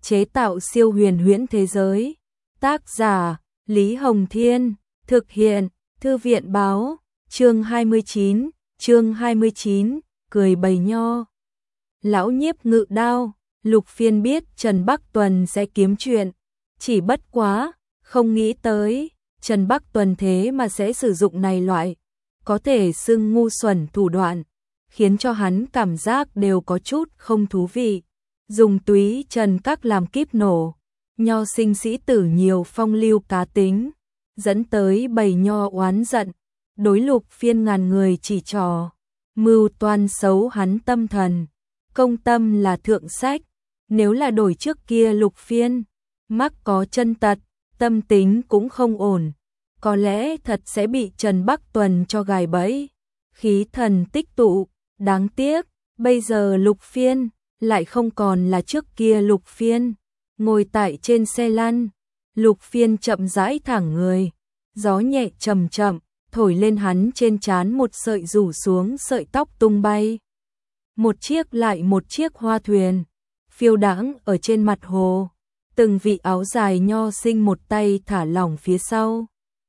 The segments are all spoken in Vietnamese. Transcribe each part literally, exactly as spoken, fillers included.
chế tạo siêu huyền huyễn thế giới. Tác giả Lý Hồng Thiên, thực hiện Thư viện Báo, chương hai mươi chín, chương hai mươi chín, cười bầy nho. Lão Nhiếp ngự đao, Lục Phiên biết Trần Bắc Tuần sẽ kiếm chuyện, chỉ bất quá, không nghĩ tới, Trần Bắc Tuần thế mà sẽ sử dụng này loại, có thể xưng ngu xuẩn thủ đoạn, khiến cho hắn cảm giác đều có chút không thú vị. Dùng túy trần các làm kíp nổ, nho sinh sĩ tử nhiều phong lưu cá tính, dẫn tới bầy nho oán giận, đối Lục Phiên ngàn người chỉ trò, mưu toan xấu hắn tâm thần, công tâm là thượng sách, nếu là đổi trước kia Lục Phiên, mắc có chân tật, tâm tính cũng không ổn, có lẽ thật sẽ bị Trần Bắc Tuần cho gài bẫy, khí thần tích tụ, đáng tiếc, bây giờ Lục Phiên lại không còn là trước kia Lục Phiên, ngồi tại trên xe lăn, Lục Phiên chậm rãi thẳng người, gió nhẹ chậm chậm, thổi lên hắn trên trán một sợi rủ xuống sợi tóc tung bay. Một chiếc lại một chiếc hoa thuyền, phiêu đãng ở trên mặt hồ, từng vị áo dài nho sinh một tay thả lỏng phía sau.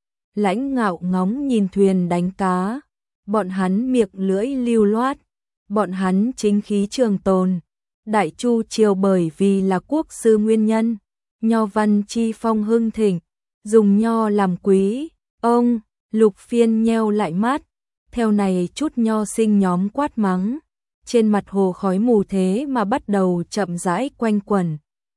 Lãnh Ngạo ngóng nhìn thuyền đánh cá, bọn hắn miệng lưỡi lưu loát, bọn hắn chính khí trường tồn. Đại Chu triều bởi vì là quốc sư nguyên nhân, nho văn chi phong hưng thịnh, dùng nho làm quý, ông, Lục Phiên nheo lại mắt, theo này chút nho sinh nhóm quát mắng, trên mặt hồ khói mù thế mà bắt đầu chậm rãi quanh quẩn,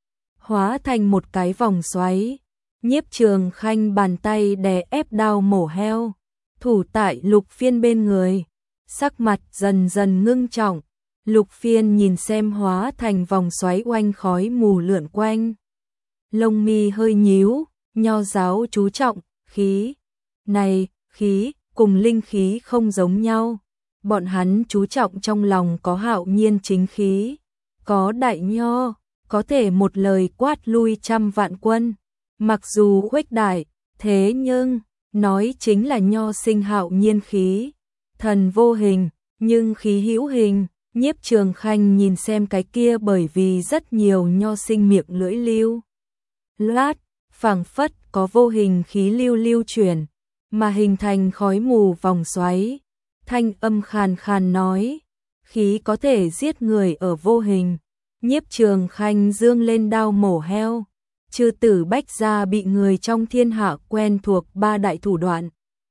hóa thành một cái vòng xoáy. Nhiếp Trường Khanh bàn tay đè ép đao mổ heo, thủ tại Lục Phiên bên người, sắc mặt dần dần ngưng trọng. Lục Phiên nhìn xem hóa thành vòng xoáy oanh khói mù lượn quanh. Lông mi hơi nhíu, nho giáo chú trọng, khí. Này, khí, cùng linh khí không giống nhau. Bọn hắn chú trọng trong lòng có hạo nhiên chính khí. Có đại nho, có thể một lời quát lui trăm vạn quân. Mặc dù khuếch đại, thế nhưng, nói chính là nho sinh hạo nhiên khí. Thần vô hình, nhưng khí hữu hình. Nhiếp Trường Khanh nhìn xem cái kia bởi vì rất nhiều nho sinh miệng lưỡi lưu loát, phảng phất có vô hình khí lưu lưu chuyển, mà hình thành khói mù vòng xoáy. Thanh âm khàn khàn nói, khí có thể giết người ở vô hình. Nhiếp Trường Khanh dương lên đao mổ heo, chư tử Bách gia bị người trong thiên hạ quen thuộc ba đại thủ đoạn.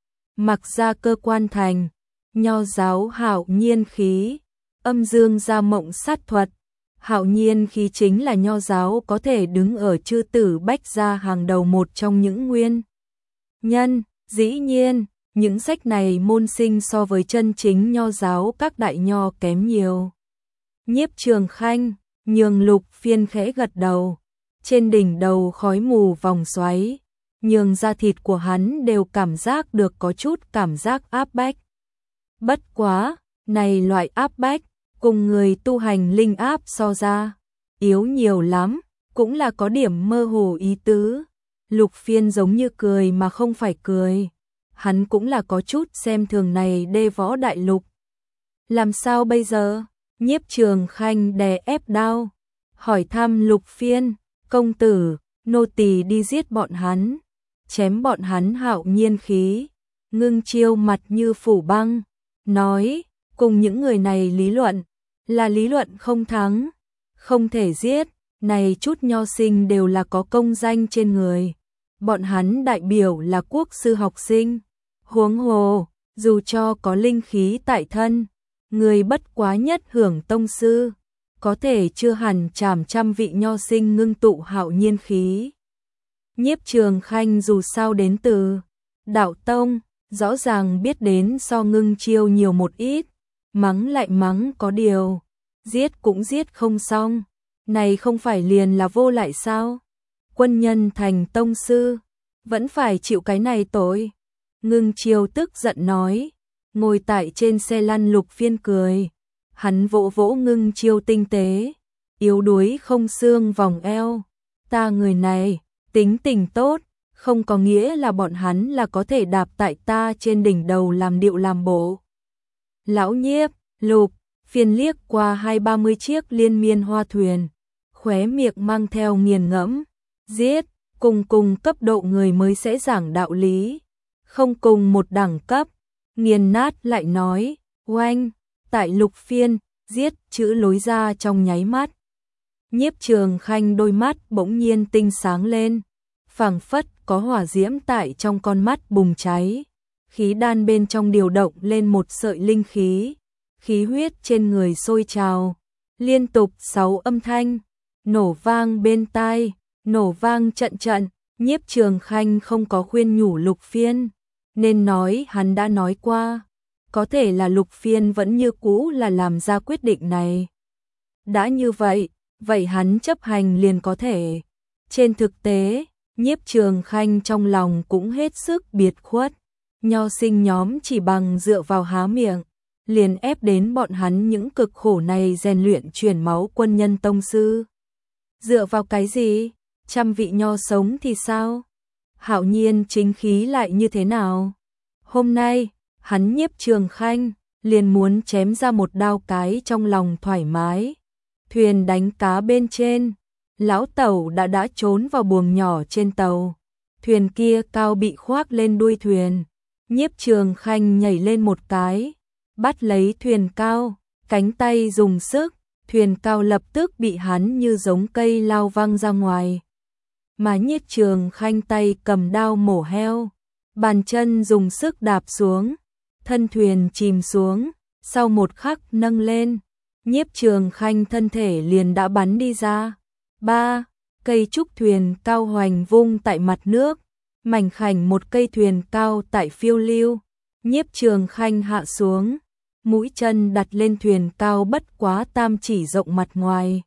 Mặc ra cơ quan thành, nho giáo hạo nhiên khí, âm dương gia mộng sát thuật. Hạo nhiên khí chính là nho giáo có thể đứng ở chư tử Bách gia hàng đầu một trong những nguyên nhân. Dĩ nhiên, những sách này môn sinh so với chân chính nho giáo các đại nho kém nhiều. Nhiếp Trường Khanh nhường Lục Phiên khẽ gật đầu, trên đỉnh đầu khói mù vòng xoáy, nhường da thịt của hắn đều cảm giác được có chút cảm giác áp bách. Bất quá, này loại áp bách cùng người tu hành linh áp so ra, yếu nhiều lắm, cũng là có điểm mơ hồ ý tứ. Lục Phiên giống như cười mà không phải cười, hắn cũng là có chút xem thường này đê võ đại lục. Làm sao bây giờ? Nhiếp Trường Khanh đè ép đao, hỏi thăm Lục Phiên, công tử, nô tỳ đi giết bọn hắn, chém bọn hắn hạo nhiên khí. Ngưng Chiêu mặt như phủ băng, nói, cùng những người này lý luận, là lý luận không thắng, không thể giết, này chút nho sinh đều là có công danh trên người, bọn hắn đại biểu là quốc sư học sinh, huống hồ, dù cho có linh khí tại thân, người bất quá nhất hưởng tông sư, có thể chưa hẳn chảm trăm vị nho sinh ngưng tụ hạo nhiên khí. Nhiếp Trường Khanh dù sao đến từ đạo tông, rõ ràng biết đến so Ngưng Chiêu nhiều một ít, mắng lại mắng có điều, giết cũng giết không xong, này không phải liền là vô lại sao? Quân nhân thành tông sư, vẫn phải chịu cái này tội. Ngưng Chiêu tức giận nói, ngồi tại trên xe lăn. Lục Phiên cười, hắn vỗ vỗ Ngưng Chiêu tinh tế, yếu đuối không xương vòng eo, ta người này, tính tình tốt, không có nghĩa là bọn hắn là có thể đạp tại ta trên đỉnh đầu làm điệu làm bộ. Lão Nhiếp, Lục Phiên liếc qua hai ba mươi chiếc liên miên hoa thuyền, khóe miệng mang theo nghiền ngẫm, giết, cùng cùng cấp độ người mới sẽ giảng đạo lý, không cùng một đẳng cấp, nghiền nát lại nói, oanh, tại Lục Phiên, giết chữ lối ra trong nháy mắt. Nhiếp Trường Khanh đôi mắt bỗng nhiên tinh sáng lên, phảng phất có hỏa diễm tại trong con mắt bùng cháy, khí đan bên trong điều động lên một sợi linh khí, khí huyết trên người sôi trào, liên tục sáu âm thanh, nổ vang bên tai, nổ vang trận trận, Nhiếp Trường Khanh không có khuyên nhủ Lục Phiên, nên nói hắn đã nói qua, có thể là Lục Phiên vẫn như cũ là làm ra quyết định này. Đã như vậy, vậy hắn chấp hành liền có thể. Trên thực tế, Nhiếp Trường Khanh trong lòng cũng hết sức biệt khuất, nho sinh nhóm chỉ bằng dựa vào há miệng, liền ép đến bọn hắn những cực khổ này rèn luyện truyền máu quân nhân tông sư. Dựa vào cái gì? Trăm vị nho sống thì sao? Hạo nhiên chính khí lại như thế nào? Hôm nay, hắn Nhiếp Trường Khanh liền muốn chém ra một đao cái trong lòng thoải mái. Thuyền đánh cá bên trên, lão tẩu đã đã trốn vào buồng nhỏ trên tàu. Thuyền kia cao bị khoác lên đuôi thuyền. Nhiếp Trường Khanh nhảy lên một cái, bắt lấy thuyền cao, cánh tay dùng sức, thuyền cao lập tức bị hắn như giống cây lao văng ra ngoài. Mà Nhiếp Trường Khanh tay cầm đao mổ heo, bàn chân dùng sức đạp xuống, thân thuyền chìm xuống, sau một khắc nâng lên, Nhiếp Trường Khanh thân thể liền đã bắn đi ra. Ba, cây trúc thuyền cao hoành vung tại mặt nước, mảnh khảnh một cây thuyền cao tại phiêu lưu, Nhiếp Trường Khanh hạ xuống, mũi chân đặt lên thuyền cao bất quá tam chỉ rộng mặt ngoài.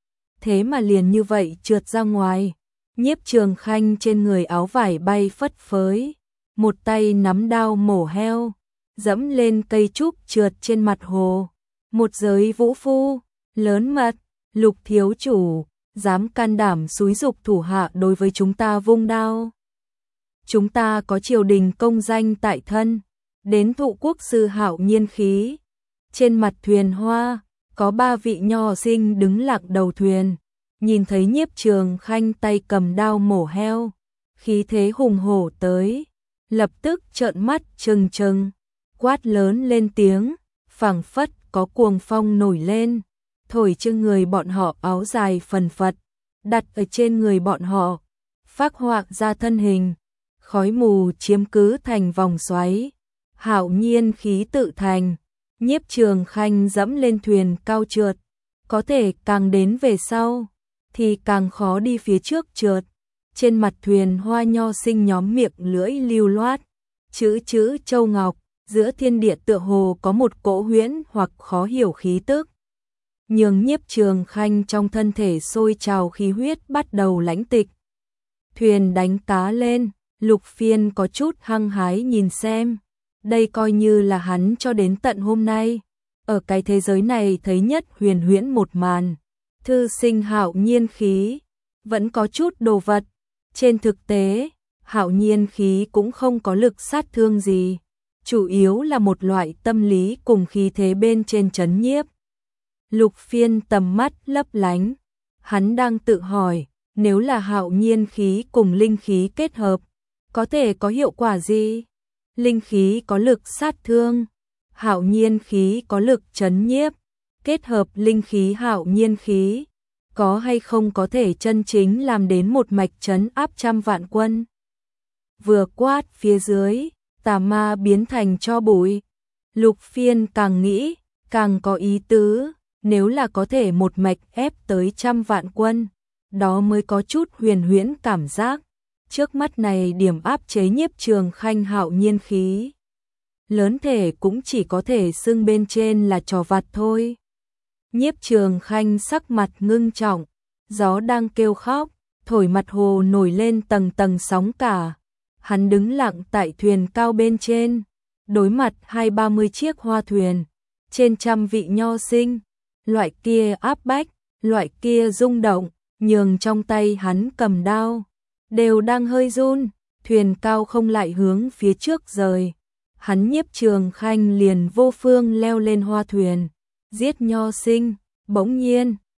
Thế mà liền như vậy trượt ra ngoài, Nhiếp Trường Khanh trên người áo vải bay phất phới, một tay nắm đao mổ heo, dẫm lên cây trúc trượt trên mặt hồ. Một giới vũ phu, lớn mật, Lục thiếu chủ, dám can đảm xúi giục thủ hạ đối với chúng ta vung đao. Chúng ta có triều đình công danh tại thân, đến thụ quốc sư hạo nhiên khí. Trên mặt thuyền hoa, có ba vị nho sinh đứng lạc đầu thuyền, nhìn thấy Nhiếp Trường Khanh tay cầm đao mổ heo, khí thế hùng hổ tới, lập tức trợn mắt trừng trừng, quát lớn lên tiếng, phảng phất có cuồng phong nổi lên, thổi trên người bọn họ áo dài phần phật, đặt ở trên người bọn họ, phác họa ra thân hình, khói mù chiếm cứ thành vòng xoáy, hạo nhiên khí tự thành. Nhiếp Trường Khanh dẫm lên thuyền cao trượt, có thể càng đến về sau, thì càng khó đi phía trước trượt. Trên mặt thuyền hoa nho sinh nhóm miệng lưỡi lưu loát, chữ chữ châu ngọc, giữa thiên địa tựa hồ có một cỗ huyễn hoặc khó hiểu khí tức. Nhường Nhiếp Trường Khanh trong thân thể sôi trào khí huyết bắt đầu lãnh tịch. Thuyền đánh cá lên, Lục Phiên có chút hăng hái nhìn xem. Đây coi như là hắn cho đến tận hôm nay, ở cái thế giới này thấy nhất huyền huyễn một màn. Thư sinh hạo nhiên khí, vẫn có chút đồ vật. Trên thực tế, hạo nhiên khí cũng không có lực sát thương gì, chủ yếu là một loại tâm lý cùng khí thế bên trên trấn nhiếp. Lục Phiên tầm mắt lấp lánh, hắn đang tự hỏi, nếu là hạo nhiên khí cùng linh khí kết hợp, có thể có hiệu quả gì? Linh khí có lực sát thương, hạo nhiên khí có lực trấn nhiếp, kết hợp linh khí hạo nhiên khí, có hay không có thể chân chính làm đến một mạch trấn áp trăm vạn quân? Vừa quát phía dưới, tà ma biến thành tro bụi. Lục Phiên càng nghĩ, càng có ý tứ, nếu là có thể một mạch ép tới trăm vạn quân, đó mới có chút huyền huyễn cảm giác. Trước mắt này điểm áp chế Nhiếp Trường Khanh hạo nhiên khí, lớn thể cũng chỉ có thể xưng bên trên là trò vặt thôi. Nhiếp Trường Khanh sắc mặt ngưng trọng, gió đang kêu khóc, thổi mặt hồ nổi lên tầng tầng sóng cả. Hắn đứng lặng tại thuyền cao bên trên, đối mặt hai ba mươi chiếc hoa thuyền, trên trăm vị nho sinh, loại kia áp bách, loại kia rung động, nhường trong tay hắn cầm đao, đều đang hơi run, thuyền cao không lại hướng phía trước rời. Hắn Nhiếp Trường Khanh liền vô phương leo lên hoa thuyền, giết nho sinh, bỗng nhiên,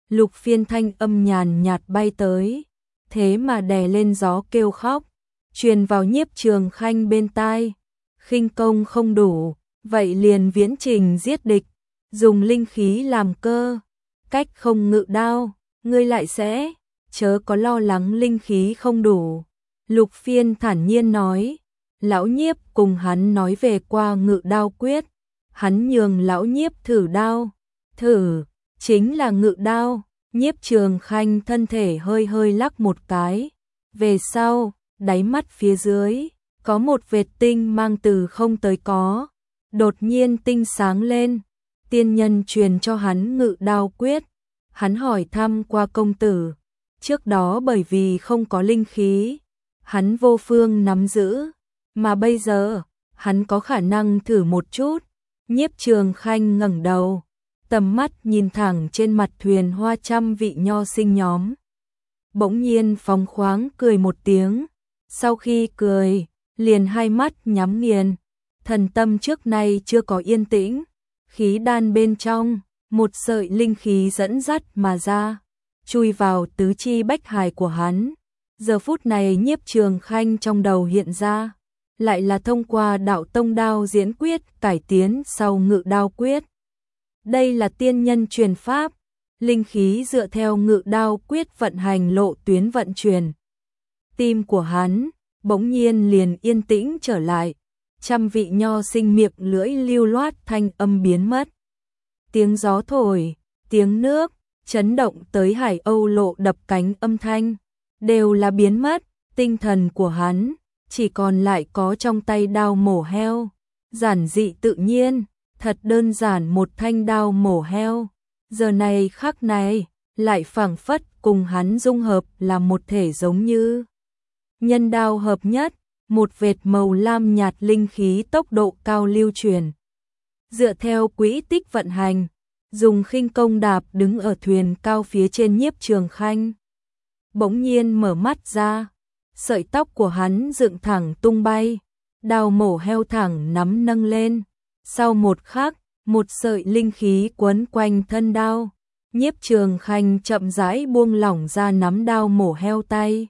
Lục Phiên thanh âm nhàn nhạt bay tới, thế mà đè lên gió kêu khóc, truyền vào Nhiếp Trường Khanh bên tai. Khinh công không đủ, vậy liền viễn trình giết địch, dùng linh khí làm cơ, cách không ngự đao, ngươi lại sẽ, chớ có lo lắng linh khí không đủ. Lục Phiên thản nhiên nói, lão Nhiếp cùng hắn nói về qua ngự đao quyết, hắn nhường lão Nhiếp thử đao, thử, chính là ngự đao. Nhiếp Trường Khanh thân thể hơi hơi lắc một cái, về sau, đáy mắt phía dưới, có một vệt tinh mang từ không tới có, đột nhiên tinh sáng lên, tiên nhân truyền cho hắn ngự đao quyết, hắn hỏi thăm qua công tử, trước đó bởi vì không có linh khí, hắn vô phương nắm giữ, mà bây giờ, hắn có khả năng thử một chút. Nhiếp Trường Khanh ngẩng đầu, tầm mắt nhìn thẳng trên mặt thuyền hoa trăm vị nho sinh nhóm. Bỗng nhiên phóng khoáng cười một tiếng, sau khi cười, liền hai mắt nhắm nghiền, thần tâm trước nay chưa có yên tĩnh, khí đan bên trong, một sợi linh khí dẫn dắt mà ra, chui vào tứ chi bách hài của hắn. Giờ phút này Nhiếp Trường Khanh trong đầu hiện ra, lại là thông qua đạo tông đao diễn quyết cải tiến sau ngự đao quyết. Đây là tiên nhân truyền pháp, linh khí dựa theo ngự đao quyết vận hành lộ tuyến vận chuyển. Tim của hắn bỗng nhiên liền yên tĩnh trở lại, trăm vị nho sinh miệng lưỡi lưu loát thanh âm biến mất. Tiếng gió thổi, tiếng nước, chấn động tới hải âu lộ đập cánh âm thanh, đều là biến mất, tinh thần của hắn chỉ còn lại có trong tay đao mổ heo, giản dị tự nhiên, thật đơn giản một thanh đao mổ heo, giờ này khắc này, lại phảng phất cùng hắn dung hợp là một thể giống như nhân đao hợp nhất, một vệt màu lam nhạt linh khí tốc độ cao lưu truyền. Dựa theo quỹ tích vận hành, dùng khinh công đạp đứng ở thuyền cao phía trên Nhiếp Trường Khanh. Bỗng nhiên mở mắt ra, sợi tóc của hắn dựng thẳng tung bay, đao mổ heo thẳng nắm nâng lên, sau một khắc, một sợi linh khí quấn quanh thân đao, Nhiếp Trường Khanh chậm rãi buông lỏng ra nắm đao mổ heo tay.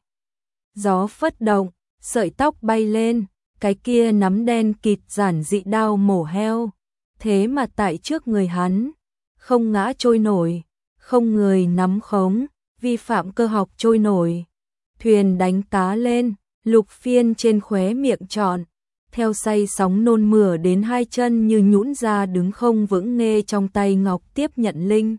Gió phất động, sợi tóc bay lên, cái kia nắm đen kịt giản dị đao mổ heo, thế mà tại trước người hắn, không ngã trôi nổi, không người nắm khống, vi phạm cơ học trôi nổi. Thuyền đánh cá lên, Lục Phiên trên khóe miệng trọn, theo say sóng nôn mửa đến hai chân như nhũn ra đứng không vững, nghe trong tay ngọc tiếp nhận linh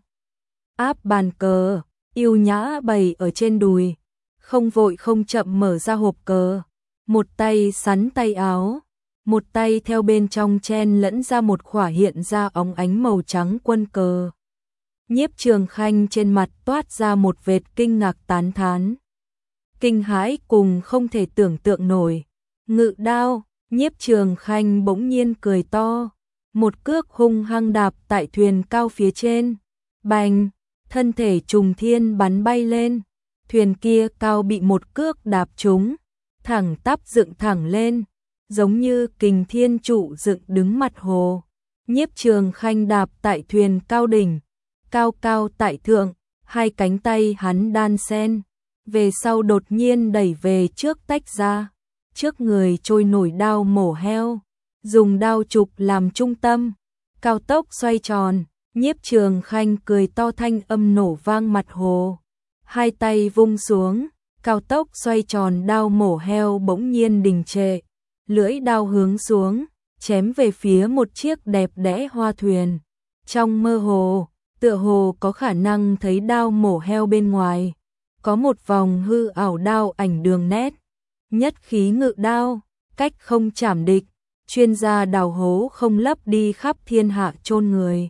áp bàn cờ, yêu nhã bày ở trên đùi, không vội không chậm mở ra hộp cờ, một tay sắn tay áo, một tay theo bên trong chen lẫn ra một khỏa hiện ra óng ánh màu trắng quân cờ. Nhiếp Trường Khanh trên mặt toát ra một vệt kinh ngạc tán thán, kinh hãi cùng không thể tưởng tượng nổi. Ngự đao, Nhiếp Trường Khanh bỗng nhiên cười to, một cước hung hăng đạp tại thuyền cao phía trên, bành, thân thể trùng thiên bắn bay lên, thuyền kia cao bị một cước đạp trúng, thẳng tắp dựng thẳng lên, giống như kình thiên trụ dựng đứng mặt hồ. Nhiếp Trường Khanh đạp tại thuyền cao đỉnh, cao cao tại thượng, hai cánh tay hắn đan sen, về sau đột nhiên đẩy về trước tách ra, trước người trôi nổi đao mổ heo, dùng đao trục làm trung tâm, cao tốc xoay tròn. Nhiếp Trường Khanh cười to thanh âm nổ vang mặt hồ, hai tay vung xuống, cao tốc xoay tròn đao mổ heo bỗng nhiên đình trệ, lưỡi đao hướng xuống, chém về phía một chiếc đẹp đẽ hoa thuyền. Trong mơ hồ, tựa hồ có khả năng thấy đao mổ heo bên ngoài, có một vòng hư ảo đao ảnh đường nét, nhất khí ngự đao, cách không chảm địch, chuyên gia đào hố không lấp đi khắp thiên hạ chôn người.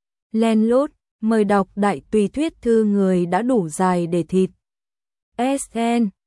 Len lút, mời đọc đại tùy thuyết thư người đã đủ dài để thịt. ét en